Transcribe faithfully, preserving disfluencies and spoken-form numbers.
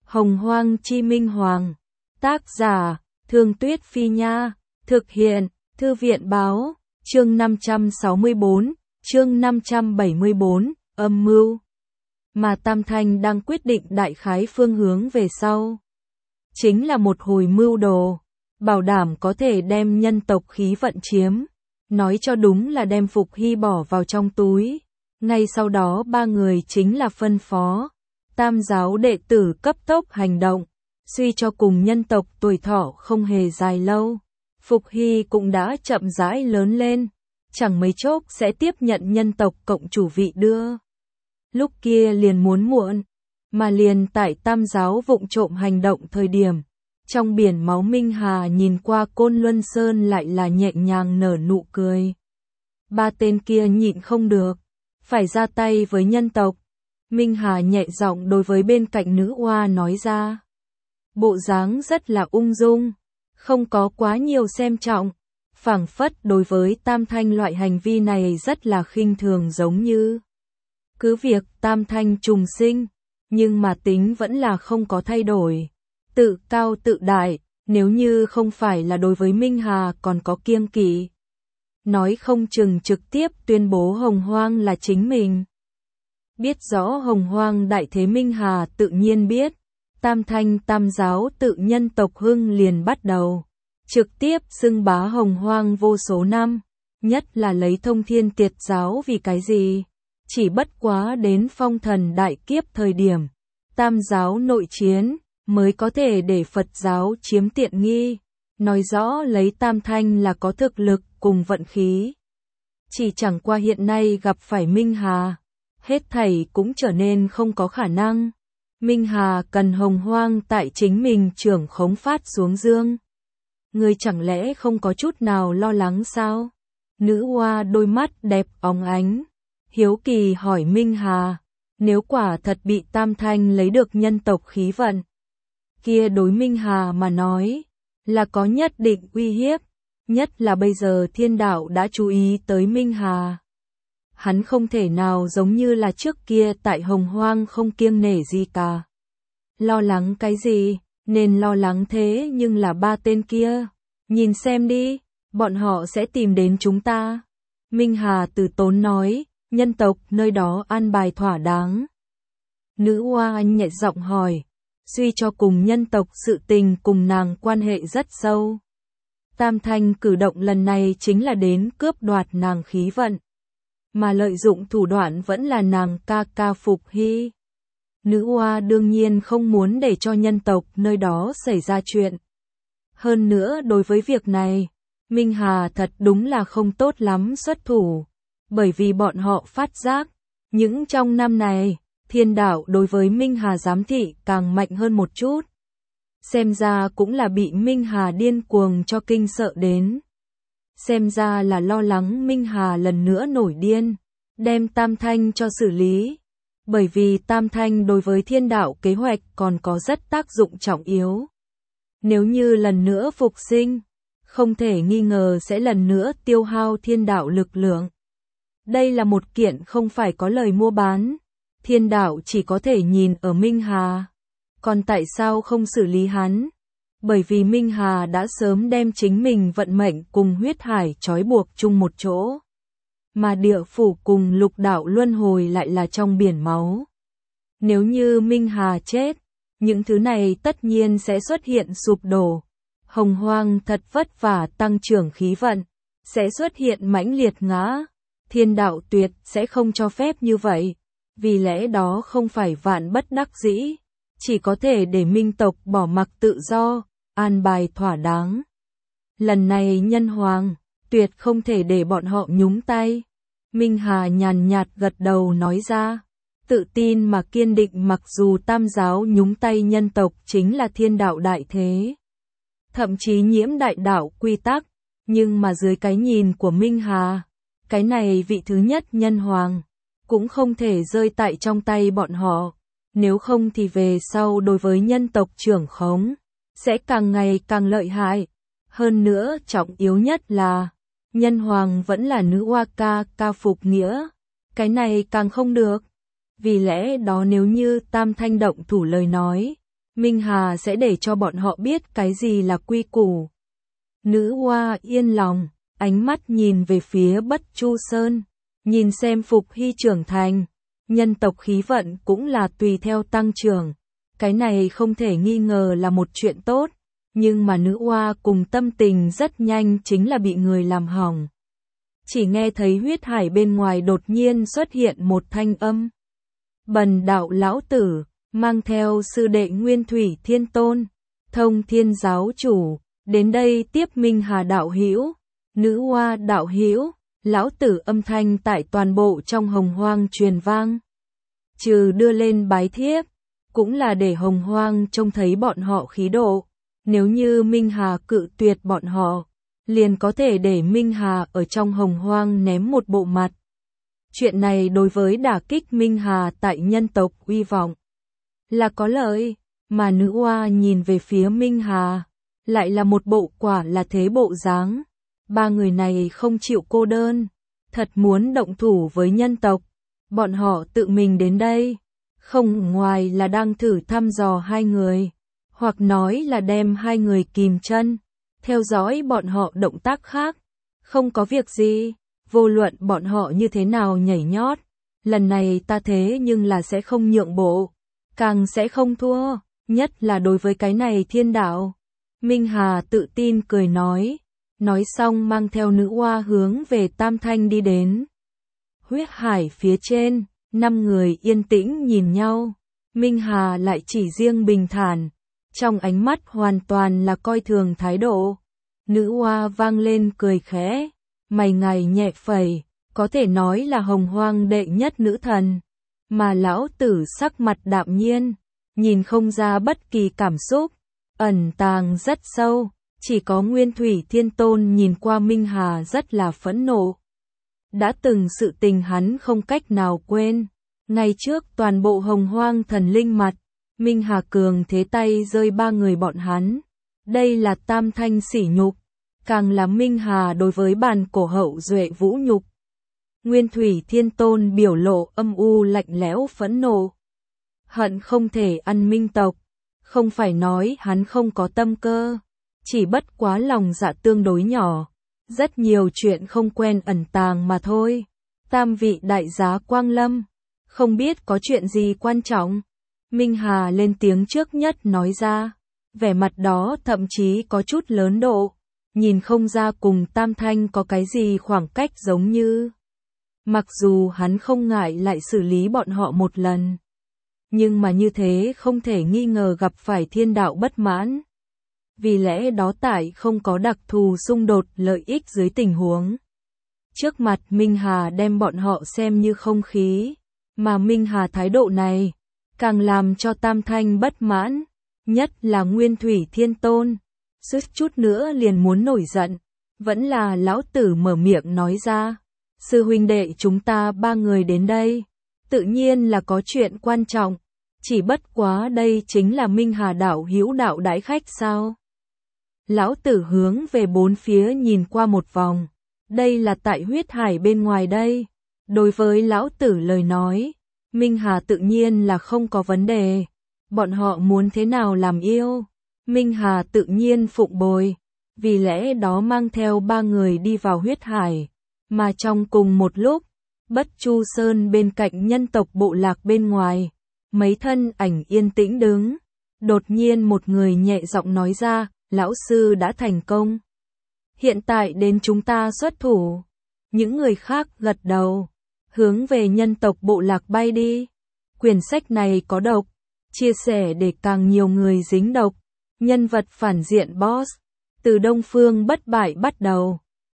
Hồng Hoang Chi Minh Hoàng. Tác giả, Thương Tuyết Phi Nha. Thực hiện, Thư viện Báo. Chương năm trăm sáu mươi tư, chương năm trăm bảy mươi tư, âm mưu. Mà Tam Thanh đang quyết định đại khái phương hướng về sau. Chính là một hồi mưu đồ, bảo đảm có thể đem nhân tộc khí vận chiếm. Nói cho đúng là đem Phục Hy bỏ vào trong túi. Ngay sau đó ba người chính là phân phó. Tam giáo đệ tử cấp tốc hành động. Suy cho cùng nhân tộc tuổi thọ không hề dài lâu. Phục Hy cũng đã chậm rãi lớn lên. Chẳng mấy chốc sẽ tiếp nhận nhân tộc cộng chủ vị đưa. Lúc kia liền muốn muộn. Mà liền tại tam giáo vụng trộm hành động thời điểm. Trong biển máu Minh Hà nhìn qua Côn Luân Sơn lại là nhẹ nhàng nở nụ cười. Ba tên kia nhịn không được. Phải ra tay với nhân tộc. Minh Hà nhẹ giọng đối với bên cạnh nữ oa nói ra. Bộ dáng rất là ung dung. Không có quá nhiều xem trọng. Phảng phất đối với Tam Thanh loại hành vi này rất là khinh thường giống như. Cứ việc Tam Thanh trùng sinh. Nhưng mà tính vẫn là không có thay đổi. Tự cao tự đại. Nếu như không phải là đối với Minh Hà còn có kiêng kỵ. Nói không chừng trực tiếp tuyên bố Hồng Hoang là chính mình. Biết rõ Hồng Hoang đại thế Minh Hà tự nhiên biết. Tam Thanh tam giáo tự nhân tộc hưng liền bắt đầu. Trực tiếp xưng bá Hồng Hoang vô số năm. Nhất là lấy Thông Thiên Tiệt giáo vì cái gì? Chỉ bất quá đến Phong Thần đại kiếp thời điểm. Tam giáo nội chiến mới có thể để Phật giáo chiếm tiện nghi. Nói rõ lấy Tam Thanh là có thực lực cùng vận khí. Chỉ chẳng qua hiện nay gặp phải Minh Hà. Hết thảy cũng trở nên không có khả năng. Minh Hà cần Hồng Hoang tại chính mình trưởng khống phát xuống dương. Người chẳng lẽ không có chút nào lo lắng sao? Nữ oa đôi mắt đẹp óng ánh. Hiếu kỳ hỏi Minh Hà. Nếu quả thật bị Tam Thanh lấy được nhân tộc khí vận. Kia đối Minh Hà mà nói. Là có nhất định uy hiếp. Nhất là bây giờ thiên đạo đã chú ý tới Minh Hà. Hắn không thể nào giống như là trước kia tại Hồng Hoang không kiêng nể gì cả. Lo lắng cái gì, nên lo lắng thế nhưng là ba tên kia. Nhìn xem đi, bọn họ sẽ tìm đến chúng ta. Minh Hà từ tốn nói, nhân tộc nơi đó an bài thỏa đáng. Nữ oa nhẹ giọng hỏi, suy cho cùng nhân tộc sự tình cùng nàng quan hệ rất sâu. Tam Thanh cử động lần này chính là đến cướp đoạt nàng khí vận. Mà lợi dụng thủ đoạn vẫn là nàng ca ca Phục Hy. Nữ oa đương nhiên không muốn để cho nhân tộc nơi đó xảy ra chuyện. Hơn nữa đối với việc này, Minh Hà thật đúng là không tốt lắm xuất thủ. Bởi vì bọn họ phát giác, những trong năm này, thiên đạo đối với Minh Hà giám thị càng mạnh hơn một chút. Xem ra cũng là bị Minh Hà điên cuồng cho kinh sợ đến. Xem ra là lo lắng Minh Hà lần nữa nổi điên, đem Tam Thanh cho xử lý. Bởi vì Tam Thanh đối với thiên đạo kế hoạch còn có rất tác dụng trọng yếu. Nếu như lần nữa phục sinh, không thể nghi ngờ sẽ lần nữa tiêu hao thiên đạo lực lượng. Đây là một kiện không phải có lời mua bán. Thiên đạo chỉ có thể nhìn ở Minh Hà. Còn tại sao không xử lý hắn? Bởi vì Minh Hà đã sớm đem chính mình vận mệnh cùng huyết hải trói buộc chung một chỗ. Mà địa phủ cùng lục đạo luân hồi lại là trong biển máu. Nếu như Minh Hà chết, những thứ này tất nhiên sẽ xuất hiện sụp đổ. Hồng Hoang thật vất vả tăng trưởng khí vận, sẽ xuất hiện mãnh liệt ngã. Thiên đạo tuyệt sẽ không cho phép như vậy. Vì lẽ đó không phải vạn bất đắc dĩ. Chỉ có thể để minh tộc bỏ mặc tự do, an bài thỏa đáng. Lần này nhân hoàng, tuyệt không thể để bọn họ nhúng tay. Minh Hà nhàn nhạt gật đầu nói ra. Tự tin mà kiên định mặc dù tam giáo nhúng tay nhân tộc chính là thiên đạo đại thế. Thậm chí nhiễm đại đạo quy tắc. Nhưng mà dưới cái nhìn của Minh Hà, cái này vị thứ nhất nhân hoàng, cũng không thể rơi tại trong tay bọn họ. Nếu không thì về sau đối với nhân tộc trưởng khống, sẽ càng ngày càng lợi hại. Hơn nữa trọng yếu nhất là, nhân hoàng vẫn là nữ oa ca ca Phục Nghĩa. Cái này càng không được. Vì lẽ đó nếu như Tam Thanh động thủ lời nói, Minh Hà sẽ để cho bọn họ biết cái gì là quy củ. Nữ oa yên lòng, ánh mắt nhìn về phía Bất Chu Sơn, nhìn xem Phục Hy trưởng thành, nhân tộc khí vận cũng là tùy theo tăng trưởng. Cái này không thể nghi ngờ là một chuyện tốt, nhưng mà nữ oa cùng tâm tình rất nhanh chính là bị người làm hỏng. Chỉ nghe thấy huyết hải bên ngoài đột nhiên xuất hiện một thanh âm. Bần đạo lão tử, mang theo sư đệ Nguyên Thủy Thiên Tôn, Thông Thiên giáo chủ, đến đây tiếp Minh Hà đạo hữu, nữ oa đạo hữu, lão tử âm thanh tại toàn bộ trong hồng hoang truyền vang. Trừ đưa lên bái thiếp, cũng là để hồng hoang trông thấy bọn họ khí độ. Nếu như Minh Hà cự tuyệt bọn họ, liền có thể để Minh Hà ở trong hồng hoang ném một bộ mặt. Chuyện này đối với đả kích Minh Hà tại nhân tộc uy vọng là có lợi, mà nữ oa nhìn về phía Minh Hà, lại là một bộ quả là thế bộ dáng. Ba người này không chịu cô đơn, thật muốn động thủ với nhân tộc. Bọn họ tự mình đến đây, không ngoài là đang thử thăm dò hai người, hoặc nói là đem hai người kìm chân, theo dõi bọn họ động tác khác. Không có việc gì, vô luận bọn họ như thế nào nhảy nhót, lần này ta thế nhưng là sẽ không nhượng bộ, càng sẽ không thua, nhất là đối với cái này thiên đạo. Minh Hà tự tin cười nói, nói xong mang theo nữ oa hướng về Tam Thanh đi đến. Huyết hải phía trên, năm người yên tĩnh nhìn nhau, Minh Hà lại chỉ riêng bình thản, trong ánh mắt hoàn toàn là coi thường thái độ. Nữ oa vang lên cười khẽ, mày ngài nhẹ phẩy, có thể nói là hồng hoang đệ nhất nữ thần, mà lão tử sắc mặt đạm nhiên, nhìn không ra bất kỳ cảm xúc, ẩn tàng rất sâu, chỉ có Nguyên Thủy Thiên Tôn nhìn qua Minh Hà rất là phẫn nộ. Đã từng sự tình hắn không cách nào quên, ngày trước toàn bộ hồng hoang thần linh mặt, Minh Hà cường thế tay rơi ba người bọn hắn, đây là tam thanh sỉ nhục, càng là Minh Hà đối với bàn cổ hậu duệ vũ nhục. Nguyên Thủy Thiên Tôn biểu lộ âm u lạnh lẽo phẫn nộ, hận không thể ăn minh tộc, không phải nói hắn không có tâm cơ, chỉ bất quá lòng dạ tương đối nhỏ, rất nhiều chuyện không quen ẩn tàng mà thôi. Tam vị đại giá quang lâm, không biết có chuyện gì quan trọng. Minh Hà lên tiếng trước nhất nói ra, vẻ mặt đó thậm chí có chút lớn độ, nhìn không ra cùng Tam Thanh có cái gì khoảng cách giống như. Mặc dù hắn không ngại lại xử lý bọn họ một lần, nhưng mà như thế không thể nghi ngờ gặp phải thiên đạo bất mãn. Vì lẽ đó tại không có đặc thù xung đột lợi ích dưới tình huống, trước mặt Minh Hà đem bọn họ xem như không khí, mà Minh Hà thái độ này càng làm cho Tam Thanh bất mãn, nhất là Nguyên Thủy Thiên Tôn, suýt chút nữa liền muốn nổi giận, vẫn là lão tử mở miệng nói ra, sư huynh đệ chúng ta ba người đến đây, tự nhiên là có chuyện quan trọng, chỉ bất quá đây chính là Minh Hà đạo hữu đạo đãi khách sao? Lão tử hướng về bốn phía nhìn qua một vòng, đây là tại huyết hải bên ngoài đây. Đối với lão tử lời nói, Minh Hà tự nhiên là không có vấn đề, bọn họ muốn thế nào làm yêu, Minh Hà tự nhiên phụng bồi, vì lẽ đó mang theo ba người đi vào huyết hải, mà trong cùng một lúc, Bất Chu Sơn bên cạnh nhân tộc bộ lạc bên ngoài, mấy thân ảnh yên tĩnh đứng, đột nhiên một người nhẹ giọng nói ra, lão sư đã thành công. Hiện tại đến chúng ta xuất thủ. Những người khác gật đầu, hướng về nhân tộc bộ lạc bay đi. Quyển sách này có độc, chia sẻ để càng nhiều người dính độc. Nhân vật phản diện boss, từ Đông Phương bất bại bắt đầu.